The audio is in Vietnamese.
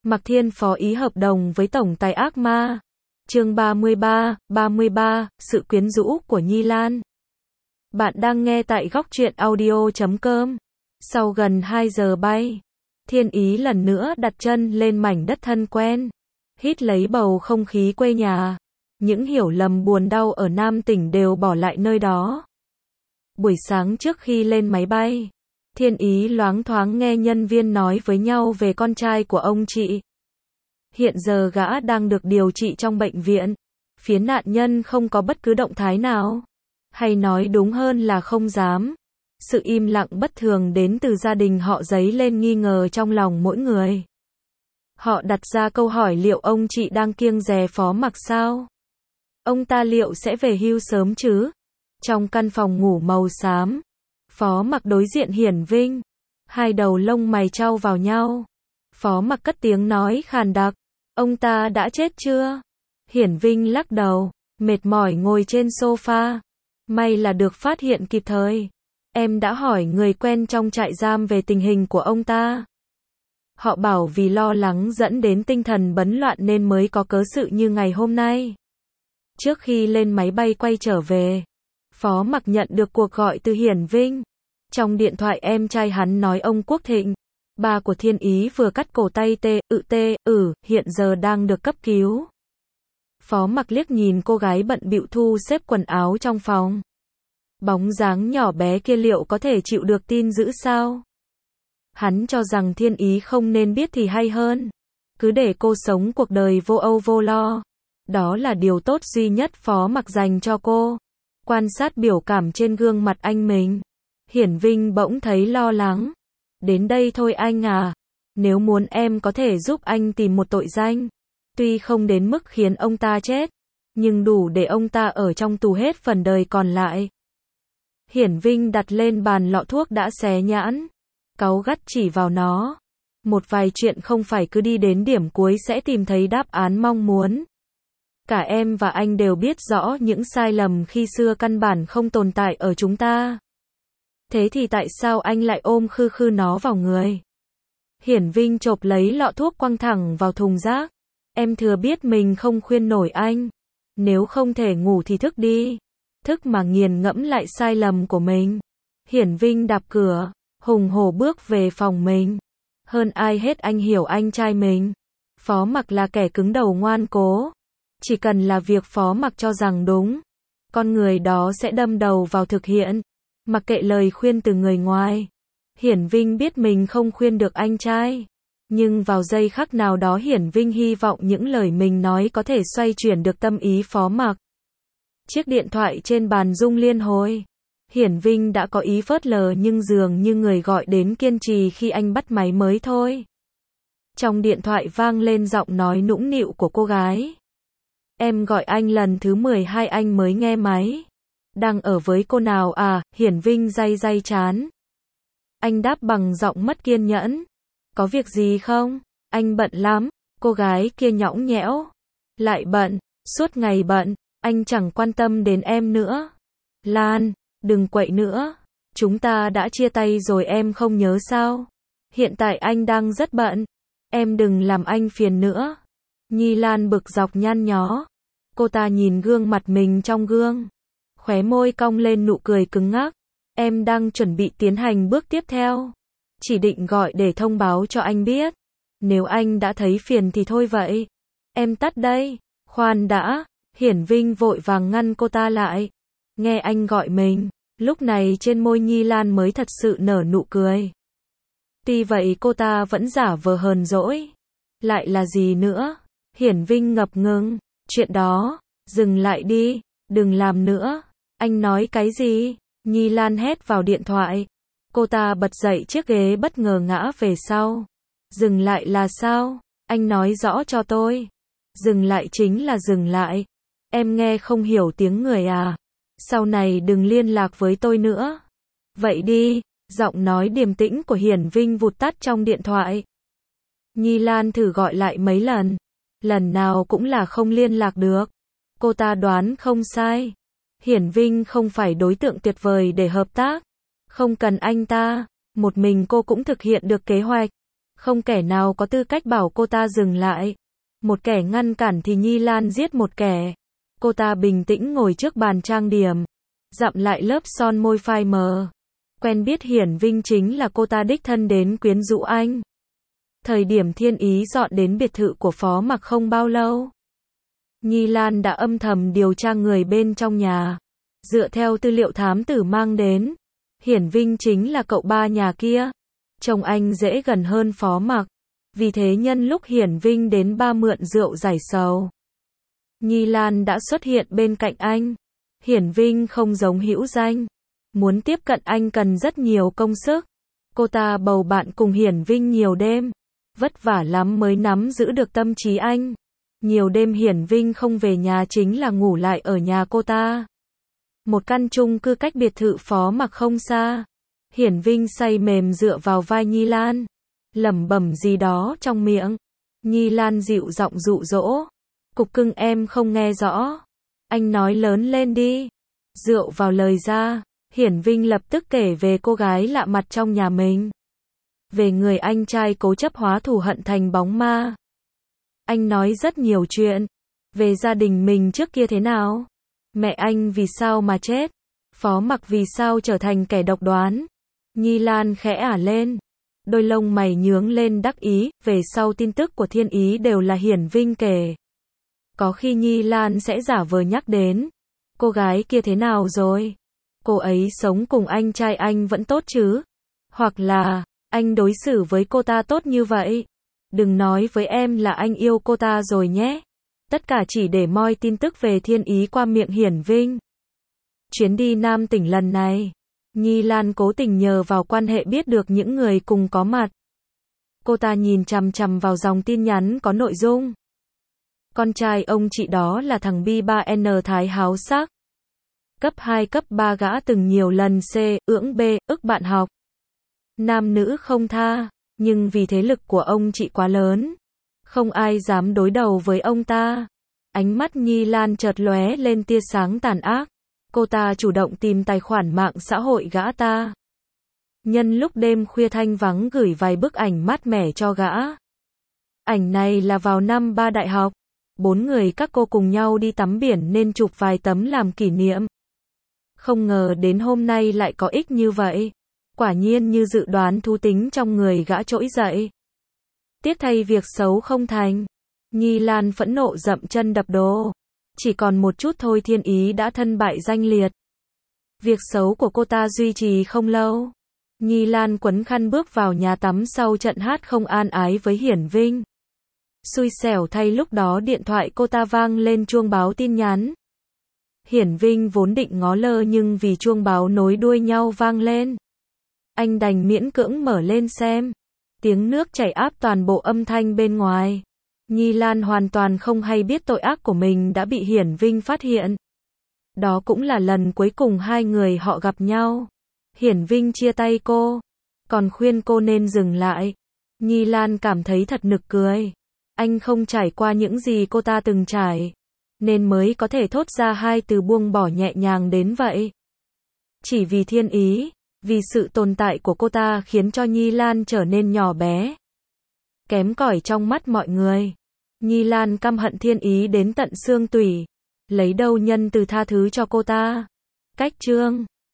Mạc Thiên phó ý hợp đồng với tổng tài ác ma. Chương 33, sự quyến rũ của Nhi Lan. Bạn đang nghe tại góc truyện audio.com. Sau gần 2 giờ bay, Thiên Ý lần nữa đặt chân lên mảnh đất thân quen, hít lấy bầu không khí quê nhà. Những hiểu lầm buồn đau ở Nam tỉnh đều bỏ lại nơi đó. Buổi sáng trước khi lên máy bay, Thiên Ý loáng thoáng nghe nhân viên nói với nhau về con trai của ông chị. Hiện giờ gã đang được điều trị trong bệnh viện. Phía nạn nhân không có bất cứ động thái nào. Hay nói đúng hơn là không dám. Sự im lặng bất thường đến từ gia đình họ dấy lên nghi ngờ trong lòng mỗi người. Họ đặt ra câu hỏi liệu ông chị đang kiêng dè Phó Mặc sao? Ông ta liệu sẽ về hưu sớm chứ? Trong căn phòng ngủ màu xám, Phó Mặc đối diện Hiển Vinh. Hai đầu lông mày chau vào nhau. Phó Mặc cất tiếng nói khàn đặc. Ông ta đã chết chưa? Hiển Vinh lắc đầu, mệt mỏi ngồi trên sofa. May là được phát hiện kịp thời. Em đã hỏi người quen trong trại giam về tình hình của ông ta. Họ bảo vì lo lắng dẫn đến tinh thần bấn loạn nên mới có cớ sự như ngày hôm nay. Trước khi lên máy bay quay trở về, Phó Mặc nhận được cuộc gọi từ Hiển Vinh. Trong điện thoại em trai hắn nói ông Quốc Thịnh, ba của Thiên Ý vừa cắt cổ tay hiện giờ đang được cấp cứu. Phó Mặc liếc nhìn cô gái bận bịu thu xếp quần áo trong phòng. Bóng dáng nhỏ bé kia liệu có thể chịu được tin dữ sao? Hắn cho rằng Thiên Ý không nên biết thì hay hơn. Cứ để cô sống cuộc đời vô âu vô lo. Đó là điều tốt duy nhất Phó Mặc dành cho cô. Quan sát biểu cảm trên gương mặt anh mình, Hiển Vinh bỗng thấy lo lắng. Đến đây thôi anh à. Nếu muốn em có thể giúp anh tìm một tội danh. Tuy không đến mức khiến ông ta chết, nhưng đủ để ông ta ở trong tù hết phần đời còn lại. Hiển Vinh đặt lên bàn lọ thuốc đã xé nhãn, cáu gắt chỉ vào nó. Một vài chuyện không phải cứ đi đến điểm cuối sẽ tìm thấy đáp án mong muốn. Cả em và anh đều biết rõ những sai lầm khi xưa căn bản không tồn tại ở chúng ta. Thế thì tại sao anh lại ôm khư khư nó vào người? Hiển Vinh chộp lấy lọ thuốc quăng thẳng vào thùng rác. Em thừa biết mình không khuyên nổi anh. Nếu không thể ngủ thì thức đi. Thức mà nghiền ngẫm lại sai lầm của mình. Hiển Vinh đạp cửa, hùng hổ bước về phòng mình. Hơn ai hết anh hiểu anh trai mình. Phó Mặc là kẻ cứng đầu ngoan cố. Chỉ cần là việc Phó Mặc cho rằng đúng, con người đó sẽ đâm đầu vào thực hiện. Mặc kệ lời khuyên từ người ngoài. Hiển Vinh biết mình không khuyên được anh trai. Nhưng vào giây khắc nào đó Hiển Vinh hy vọng những lời mình nói có thể xoay chuyển được tâm ý Phó Mặc. Chiếc điện thoại trên bàn rung liên hồi. Hiển Vinh đã có ý phớt lờ nhưng dường như người gọi đến kiên trì khi anh bắt máy mới thôi. Trong điện thoại vang lên giọng nói nũng nịu của cô gái. Em gọi anh lần thứ 12 anh mới nghe máy. Đang ở với cô nào à? Hiển Vinh day chán. Anh đáp bằng giọng mất kiên nhẫn. Có việc gì không? Anh bận lắm. Cô gái kia nhõng nhẽo. Lại bận, suốt ngày bận, anh chẳng quan tâm đến em nữa. Lan, đừng quậy nữa. Chúng ta đã chia tay rồi em không nhớ sao? Hiện tại anh đang rất bận. Em đừng làm anh phiền nữa. Nhi Lan bực dọc nhăn nhó. Cô ta nhìn gương mặt mình trong gương. Khóe môi cong lên nụ cười cứng ngắc. Em đang chuẩn bị tiến hành bước tiếp theo. Chỉ định gọi để thông báo cho anh biết. Nếu anh đã thấy phiền thì thôi vậy. Em tắt đây. Khoan đã. Hiển Vinh vội vàng ngăn cô ta lại. Nghe anh gọi mình. Lúc này trên môi Nhi Lan mới thật sự nở nụ cười. Tuy vậy cô ta vẫn giả vờ hờn dỗi. Lại là gì nữa? Hiển Vinh ngập ngừng. Chuyện đó. Dừng lại đi. Đừng làm nữa. Anh nói cái gì? Nhi Lan hét vào điện thoại. Cô ta bật dậy chiếc ghế bất ngờ ngã về sau. Dừng lại là sao? Anh nói rõ cho tôi. Dừng lại chính là dừng lại. Em nghe không hiểu tiếng người à? Sau này đừng liên lạc với tôi nữa. Vậy đi. Giọng nói điềm tĩnh của Hiển Vinh vụt tắt trong điện thoại. Nhi Lan thử gọi lại mấy lần. Lần nào cũng là không liên lạc được. Cô ta đoán không sai. Hiển Vinh không phải đối tượng tuyệt vời để hợp tác. Không cần anh ta. Một mình cô cũng thực hiện được kế hoạch. Không kẻ nào có tư cách bảo cô ta dừng lại. Một kẻ ngăn cản thì Nhi Lan giết một kẻ. Cô ta bình tĩnh ngồi trước bàn trang điểm, dặm lại lớp son môi phai mờ. Quen biết Hiển Vinh chính là cô ta đích thân đến quyến rũ anh. Thời điểm Thiên Ý dọn đến biệt thự của Phó Mặc không bao lâu, Nhi Lan đã âm thầm điều tra người bên trong nhà. Dựa theo tư liệu thám tử mang đến, Hiển Vinh chính là cậu ba nhà kia. Chồng anh dễ gần hơn Phó Mặc. Vì thế nhân lúc Hiển Vinh đến ba mượn rượu giải sầu, Nhi Lan đã xuất hiện bên cạnh anh. Hiển Vinh không giống hữu danh. Muốn tiếp cận anh cần rất nhiều công sức. Cô ta bầu bạn cùng Hiển Vinh nhiều đêm. Vất vả lắm mới nắm giữ được tâm trí anh. Nhiều đêm Hiển Vinh không về nhà chính là ngủ lại ở nhà cô ta. Một căn chung cư cách biệt thự Phó Mặc không xa. Hiển Vinh say mềm dựa vào vai Nhi Lan, lẩm bẩm gì đó trong miệng. Nhi Lan dịu giọng dụ dỗ. Cục cưng em không nghe rõ. Anh nói lớn lên đi. Rượu vào lời ra, Hiển Vinh lập tức kể về cô gái lạ mặt trong nhà mình. Về người anh trai cố chấp hóa thù hận thành bóng ma. Anh nói rất nhiều chuyện. Về gia đình mình trước kia thế nào. Mẹ anh vì sao mà chết. Phó Mặc vì sao trở thành kẻ độc đoán. Nhi Lan khẽ ả lên. Đôi lông mày nhướng lên đắc ý. Về sau tin tức của Thiên Ý đều là Hiển Vinh kể. Có khi Nhi Lan sẽ giả vờ nhắc đến. Cô gái kia thế nào rồi? Cô ấy sống cùng anh trai anh vẫn tốt chứ? Hoặc là, anh đối xử với cô ta tốt như vậy? Đừng nói với em là anh yêu cô ta rồi nhé. Tất cả chỉ để moi tin tức về Thiên Ý qua miệng Hiển Vinh. Chuyến đi Nam tỉnh lần này, Nhi Lan cố tình nhờ vào quan hệ biết được những người cùng có mặt. Cô ta nhìn chằm chằm vào dòng tin nhắn có nội dung. Con trai ông chị đó là thằng B3N thái háo sắc. Cấp 2 cấp 3 gã từng nhiều lần C, ưỡng B, ức bạn học. Nam nữ không tha, nhưng vì thế lực của ông chị quá lớn, không ai dám đối đầu với ông ta. Ánh mắt Nhi Lan chợt lóe lên tia sáng tàn ác. Cô ta chủ động tìm tài khoản mạng xã hội gã ta. Nhân lúc đêm khuya thanh vắng gửi vài bức ảnh mát mẻ cho gã. Ảnh này là vào năm 3 đại học. 4 người các cô cùng nhau đi tắm biển nên chụp vài tấm làm kỷ niệm. Không ngờ đến hôm nay lại có ích như vậy. Quả nhiên như dự đoán thú tính trong người gã trỗi dậy. Tiếc thay việc xấu không thành. Nhi Lan phẫn nộ dậm chân đập đồ. Chỉ còn một chút thôi Thiên Ý đã thân bại danh liệt. Việc xấu của cô ta duy trì không lâu. Nhi Lan quấn khăn bước vào nhà tắm sau trận hát không an ái với Hiển Vinh. Xui xẻo thay lúc đó điện thoại cô ta vang lên chuông báo tin nhắn. Hiển Vinh vốn định ngó lơ nhưng vì chuông báo nối đuôi nhau vang lên. Anh đành miễn cưỡng mở lên xem. Tiếng nước chảy áp toàn bộ âm thanh bên ngoài. Nhi Lan hoàn toàn không hay biết tội ác của mình đã bị Hiển Vinh phát hiện. Đó cũng là lần cuối cùng hai người họ gặp nhau. Hiển Vinh chia tay cô, còn khuyên cô nên dừng lại. Nhi Lan cảm thấy thật nực cười. Anh không trải qua những gì cô ta từng trải, nên mới có thể thốt ra hai từ buông bỏ nhẹ nhàng đến vậy. Chỉ vì Thiên Ý, vì sự tồn tại của cô ta khiến cho Nhi Lan trở nên nhỏ bé, kém cỏi trong mắt mọi người. Nhi Lan căm hận Thiên Ý đến tận xương tủy, lấy đâu nhân từ tha thứ cho cô ta. Cách chương